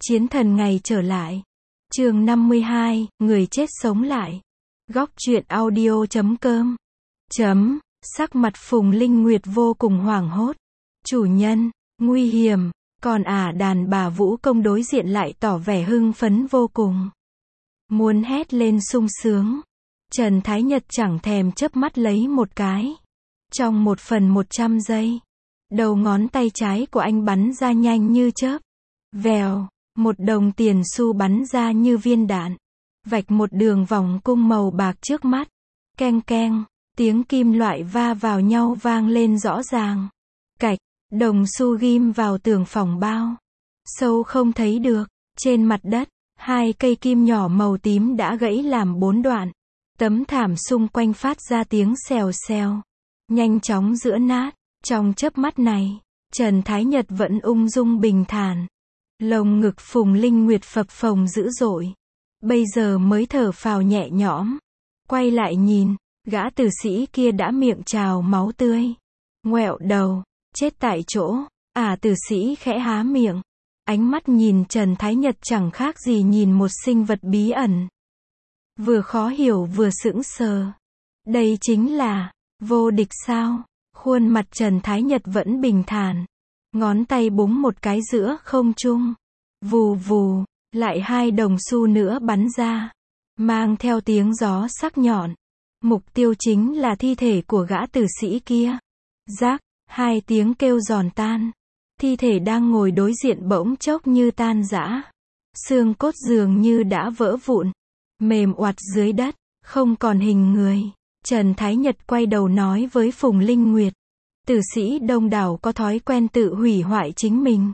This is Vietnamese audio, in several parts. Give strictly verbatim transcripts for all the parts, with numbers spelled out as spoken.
Chiến thần ngày trở lại. Chương năm mươi hai, người chết sống lại. Góc truyện audio chấm com. Chấm, sắc mặt Phùng Linh Nguyệt vô cùng hoảng hốt. Chủ nhân, nguy hiểm, còn ả đàn bà Vũ Công đối diện lại tỏ vẻ hưng phấn vô cùng. Muốn hét lên sung sướng. Trần Thái Nhật chẳng thèm chớp mắt lấy một cái. Trong một phần một trăm giây, đầu ngón tay trái của anh bắn ra nhanh như chớp. Vèo, một đồng tiền xu bắn ra như viên đạn, vạch một đường vòng cung màu bạc trước mắt. Keng keng, tiếng kim loại va vào nhau vang lên rõ ràng. Cạch, đồng xu ghim vào tường phòng bao. Sâu không thấy được, trên mặt đất, hai cây kim nhỏ màu tím đã gãy làm bốn đoạn. Tấm thảm xung quanh phát ra tiếng xèo xèo, nhanh chóng giữa nát. Trong chớp mắt này, Trần Thái Nhật vẫn ung dung bình thản. Lồng ngực Phùng Linh Nguyệt phập phồng dữ dội. Bây giờ mới thở phào nhẹ nhõm. Quay lại nhìn, gã tử sĩ kia đã miệng trào máu tươi. Ngoẹo đầu, chết tại chỗ. À tử sĩ khẽ há miệng. Ánh mắt nhìn Trần Thái Nhật chẳng khác gì nhìn một sinh vật bí ẩn. Vừa khó hiểu vừa sững sờ. Đây chính là vô địch sao? Khuôn mặt Trần Thái Nhật vẫn bình thản. Ngón tay búng một cái giữa không trung. Vù vù, lại hai đồng xu nữa bắn ra. Mang theo tiếng gió sắc nhọn. Mục tiêu chính là thi thể của gã tử sĩ kia. Rác, hai tiếng kêu giòn tan. Thi thể đang ngồi đối diện bỗng chốc như tan rã. Xương cốt dường như đã vỡ vụn. Mềm oặt dưới đất, không còn hình người. Trần Thái Nhật quay đầu nói với Phùng Linh Nguyệt. Tử sĩ đông đảo có thói quen tự hủy hoại chính mình.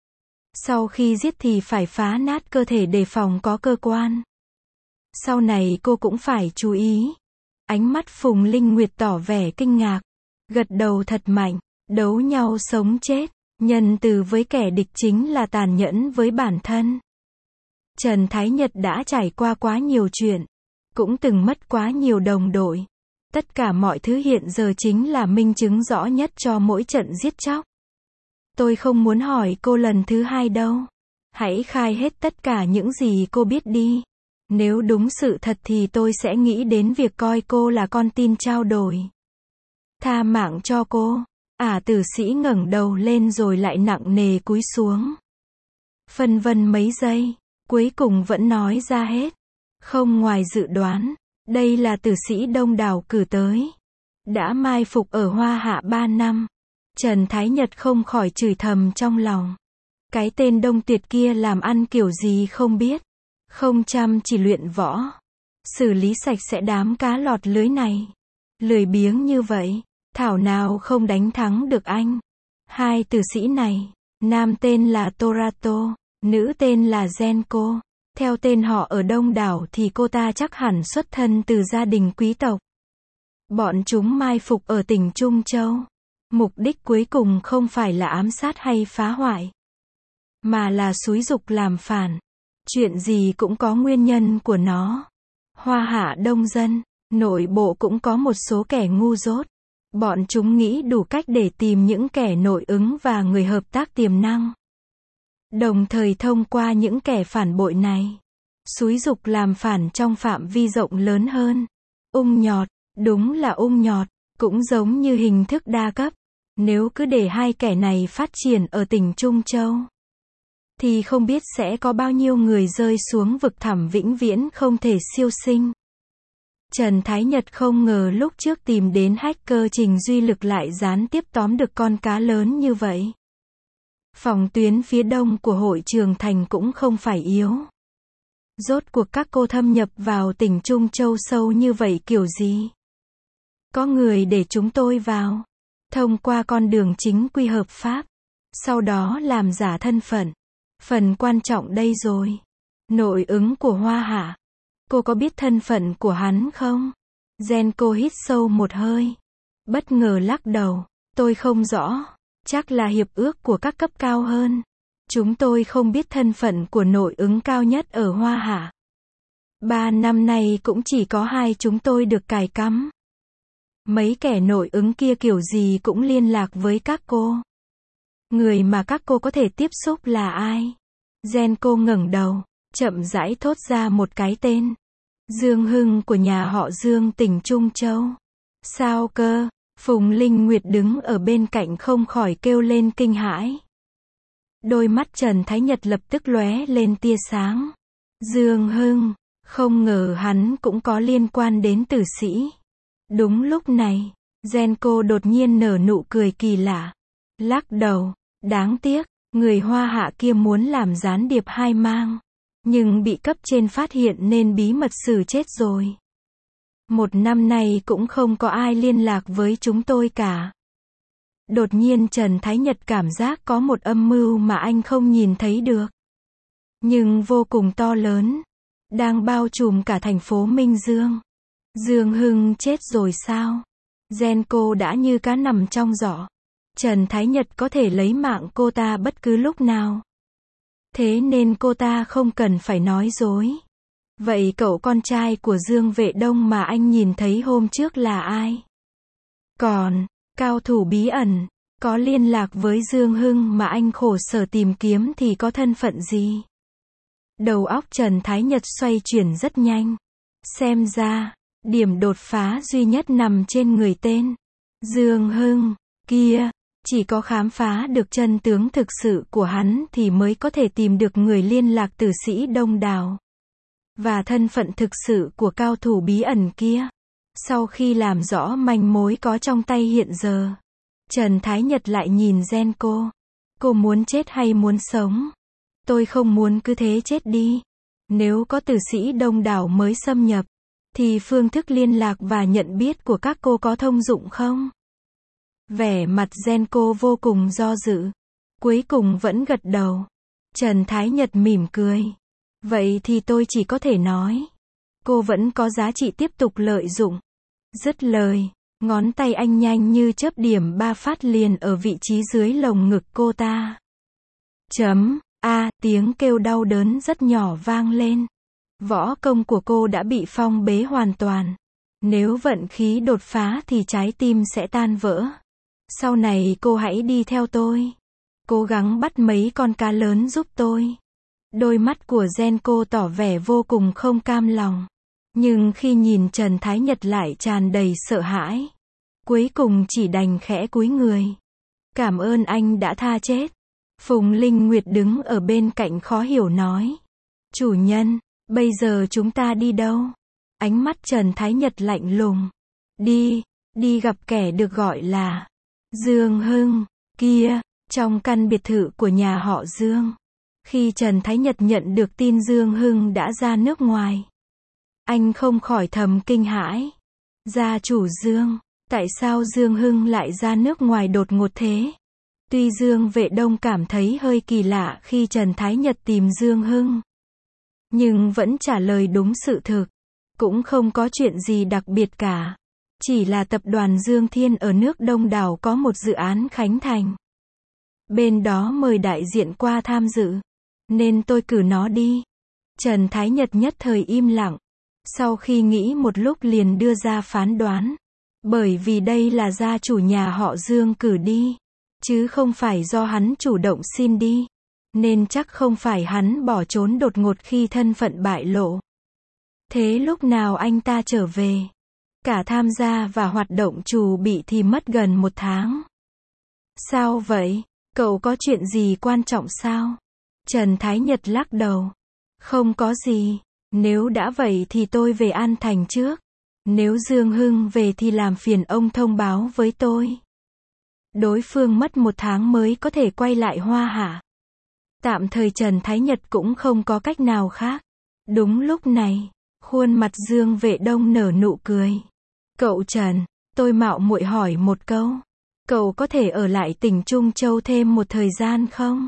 Sau khi giết thì phải phá nát cơ thể đề phòng có cơ quan. Sau này cô cũng phải chú ý. Ánh mắt Phùng Linh Nguyệt tỏ vẻ kinh ngạc. Gật đầu thật mạnh. Đấu nhau sống chết. Nhân từ với kẻ địch chính là tàn nhẫn với bản thân. Trần Thái Nhật đã trải qua quá nhiều chuyện. Cũng từng mất quá nhiều đồng đội. Tất cả mọi thứ hiện giờ chính là minh chứng rõ nhất cho mỗi trận giết chóc. Tôi không muốn hỏi cô lần thứ hai đâu. Hãy khai hết tất cả những gì cô biết đi. Nếu đúng sự thật thì tôi sẽ nghĩ đến việc coi cô là con tin trao đổi. Tha mạng cho cô. Ả tử sĩ ngẩng đầu lên rồi lại nặng nề cúi xuống. Phân vân mấy giây, cuối cùng vẫn nói ra hết. Không ngoài dự đoán, đây là tử sĩ đông đảo cử tới. Đã mai phục ở Hoa Hạ ba năm. Trần Thái Nhật không khỏi chửi thầm trong lòng. Cái tên Đông Tuyệt kia làm ăn kiểu gì không biết. Không chăm chỉ luyện võ. Xử lý sạch sẽ đám cá lọt lưới này. Lười biếng như vậy, thảo nào không đánh thắng được anh. Hai tử sĩ này, nam tên là Torato, nữ tên là Genko. Theo tên họ ở đông đảo thì cô ta chắc hẳn xuất thân từ gia đình quý tộc. Bọn chúng mai phục ở tỉnh Trung Châu. Mục đích cuối cùng không phải là ám sát hay phá hoại, mà là xúi giục làm phản. Chuyện gì cũng có nguyên nhân của nó. Hoa Hạ đông dân, nội bộ cũng có một số kẻ ngu dốt. Bọn chúng nghĩ đủ cách để tìm những kẻ nội ứng và người hợp tác tiềm năng. Đồng thời thông qua những kẻ phản bội này, xúi giục làm phản trong phạm vi rộng lớn hơn. Ung nhọt, đúng là ung nhọt, cũng giống như hình thức đa cấp. Nếu cứ để hai kẻ này phát triển ở tỉnh Trung Châu, thì không biết sẽ có bao nhiêu người rơi xuống vực thẳm vĩnh viễn không thể siêu sinh. Trần Thái Nhật không ngờ lúc trước tìm đến hacker Trình Duy Lực lại gián tiếp tóm được con cá lớn như vậy. Phòng tuyến phía đông của hội Trường Thành cũng không phải yếu. Rốt cuộc các cô thâm nhập vào tỉnh Trung Châu sâu như vậy kiểu gì? Có người để chúng tôi vào, thông qua con đường chính quy hợp pháp, sau đó làm giả thân phận. Phần quan trọng đây rồi. Nội ứng của Hoa Hạ. Cô có biết thân phận của hắn không? Genko hít sâu một hơi. Bất ngờ lắc đầu. Tôi không rõ. Chắc là hiệp ước của các cấp cao hơn. Chúng tôi không biết thân phận của nội ứng cao nhất ở Hoa Hạ. Ba năm nay cũng chỉ có hai chúng tôi được cài cắm. Mấy kẻ nội ứng kia kiểu gì cũng liên lạc với các cô. Người mà các cô có thể tiếp xúc là ai? Genco ngẩng đầu, chậm rãi thốt ra một cái tên. Dương Hưng của nhà họ Dương tỉnh Trung Châu. Sao cơ? Phùng Linh Nguyệt đứng ở bên cạnh không khỏi kêu lên kinh hãi. Đôi mắt Trần Thái Nhật lập tức lóe lên tia sáng. Dương Hưng, không ngờ hắn cũng có liên quan đến tử sĩ. Đúng lúc này, Genco đột nhiên nở nụ cười kỳ lạ. Lắc đầu, đáng tiếc, người Hoa Hạ kia muốn làm gián điệp hai mang. Nhưng bị cấp trên phát hiện nên bí mật xử chết rồi. Một năm nay cũng không có ai liên lạc với chúng tôi cả. Đột nhiên Trần Thái Nhật cảm giác có một âm mưu mà anh không nhìn thấy được. Nhưng vô cùng to lớn. Đang bao trùm cả thành phố Minh Dương. Dương Hưng chết rồi sao? Genco đã như cá nằm trong giỏ. Trần Thái Nhật có thể lấy mạng cô ta bất cứ lúc nào. Thế nên cô ta không cần phải nói dối. Vậy cậu con trai của Dương Vệ Đông mà anh nhìn thấy hôm trước là ai? Còn, cao thủ bí ẩn, có liên lạc với Dương Hưng mà anh khổ sở tìm kiếm thì có thân phận gì? Đầu óc Trần Thái Nhật xoay chuyển rất nhanh. Xem ra, điểm đột phá duy nhất nằm trên người tên Dương Hưng kia. Chỉ có khám phá được chân tướng thực sự của hắn thì mới có thể tìm được người liên lạc tử sĩ Đông Đảo. Và thân phận thực sự của cao thủ bí ẩn kia. Sau khi làm rõ manh mối có trong tay hiện giờ, Trần Thái Nhật lại nhìn Genco. Cô muốn chết hay muốn sống? Tôi không muốn cứ thế chết đi. Nếu có tử sĩ Đông Đảo mới xâm nhập, thì phương thức liên lạc và nhận biết của các cô có thông dụng không? Vẻ mặt Genco vô cùng do dự. Cuối cùng vẫn gật đầu. Trần Thái Nhật mỉm cười. Vậy thì tôi chỉ có thể nói. Cô vẫn có giá trị tiếp tục lợi dụng. Dứt lời, ngón tay anh nhanh như chớp điểm ba phát liền ở vị trí dưới lồng ngực cô ta. Chấm, a, tiếng kêu đau đớn rất nhỏ vang lên. Võ công của cô đã bị phong bế hoàn toàn. Nếu vận khí đột phá thì trái tim sẽ tan vỡ. Sau này cô hãy đi theo tôi. Cố gắng bắt mấy con cá lớn giúp tôi. Đôi mắt của Genco tỏ vẻ vô cùng không cam lòng. Nhưng khi nhìn Trần Thái Nhật lại tràn đầy sợ hãi. Cuối cùng chỉ đành khẽ cúi người. Cảm ơn anh đã tha chết. Phùng Linh Nguyệt đứng ở bên cạnh khó hiểu nói. Chủ nhân, bây giờ chúng ta đi đâu? Ánh mắt Trần Thái Nhật lạnh lùng. Đi, đi gặp kẻ được gọi là Dương Hưng kia, trong căn biệt thự của nhà họ Dương. Khi Trần Thái Nhật nhận được tin Dương Hưng đã ra nước ngoài, anh không khỏi thầm kinh hãi. Gia chủ Dương, tại sao Dương Hưng lại ra nước ngoài đột ngột thế? Tuy Dương Vệ Đông cảm thấy hơi kỳ lạ khi Trần Thái Nhật tìm Dương Hưng, nhưng vẫn trả lời đúng sự thực. Cũng không có chuyện gì đặc biệt cả. Chỉ là tập đoàn Dương Thiên ở nước Đông Đảo có một dự án khánh thành. Bên đó mời đại diện qua tham dự. Nên tôi cử nó đi. Trần Thái Nhật nhất thời im lặng. Sau khi nghĩ một lúc liền đưa ra phán đoán. Bởi vì đây là gia chủ nhà họ Dương cử đi. Chứ không phải do hắn chủ động xin đi. Nên chắc không phải hắn bỏ trốn đột ngột khi thân phận bại lộ. Thế lúc nào anh ta trở về? Cả tham gia và hoạt động chủ bị thì mất gần một tháng. Sao vậy? Cậu có chuyện gì quan trọng sao? Trần Thái Nhật lắc đầu. Không có gì. Nếu đã vậy thì tôi về An Thành trước. Nếu Dương Hưng về thì làm phiền ông thông báo với tôi. Đối phương mất một tháng mới có thể quay lại Hoa Hạ. Tạm thời Trần Thái Nhật cũng không có cách nào khác. Đúng lúc này, khuôn mặt Dương Vệ Đông nở nụ cười. Cậu Trần, tôi mạo muội hỏi một câu. Cậu có thể ở lại tỉnh Trung Châu thêm một thời gian không?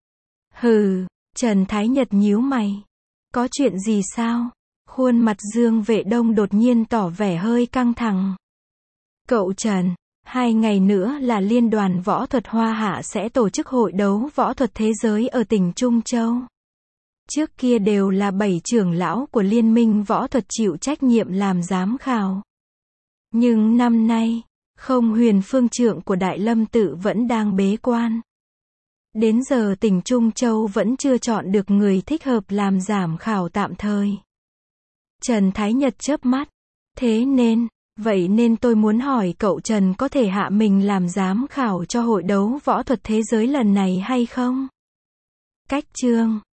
Hừ, Trần Thái Nhật nhíu mày. Có chuyện gì sao? Khuôn mặt Dương Vệ Đông đột nhiên tỏ vẻ hơi căng thẳng. Cậu Trần, hai ngày nữa là Liên đoàn Võ thuật Hoa Hạ sẽ tổ chức hội đấu võ thuật thế giới ở tỉnh Trung Châu. Trước kia đều là bảy trưởng lão của Liên minh võ thuật chịu trách nhiệm làm giám khảo. Nhưng năm nay, Không Huyền Phương Trượng của Đại Lâm Tự vẫn đang bế quan. Đến giờ tỉnh Trung Châu vẫn chưa chọn được người thích hợp làm giám khảo tạm thời. Trần Thái Nhật chớp mắt. Thế nên, vậy nên tôi muốn hỏi cậu Trần có thể hạ mình làm giám khảo cho hội đấu võ thuật thế giới lần này hay không? Cách chương